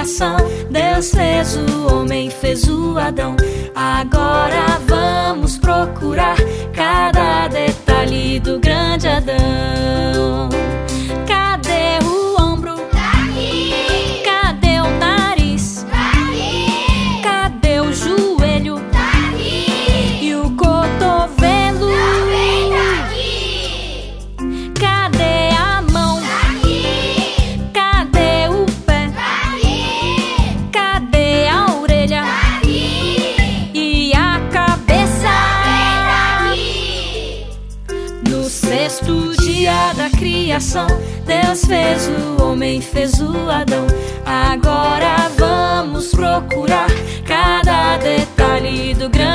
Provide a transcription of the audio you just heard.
criação, Deus fez o homem, fez o Adão. Agora vamos procurar cada detalhe do grande Adão. Cadê o ombro? Tá aqui. Cadê o nariz? Tá aqui. Cadê o joelho? Tá aqui. E o cotovelo? Também tá aqui. Cadê a mão? Tá aqui. Cadê o pé? Tá aqui. Cadê a orelha? Tá aqui. E a cabeça? Também tá aqui. No sexto dia da criação, Deus fez o homem, fez o Adão. Agora vamos procurar cada detalhe do grande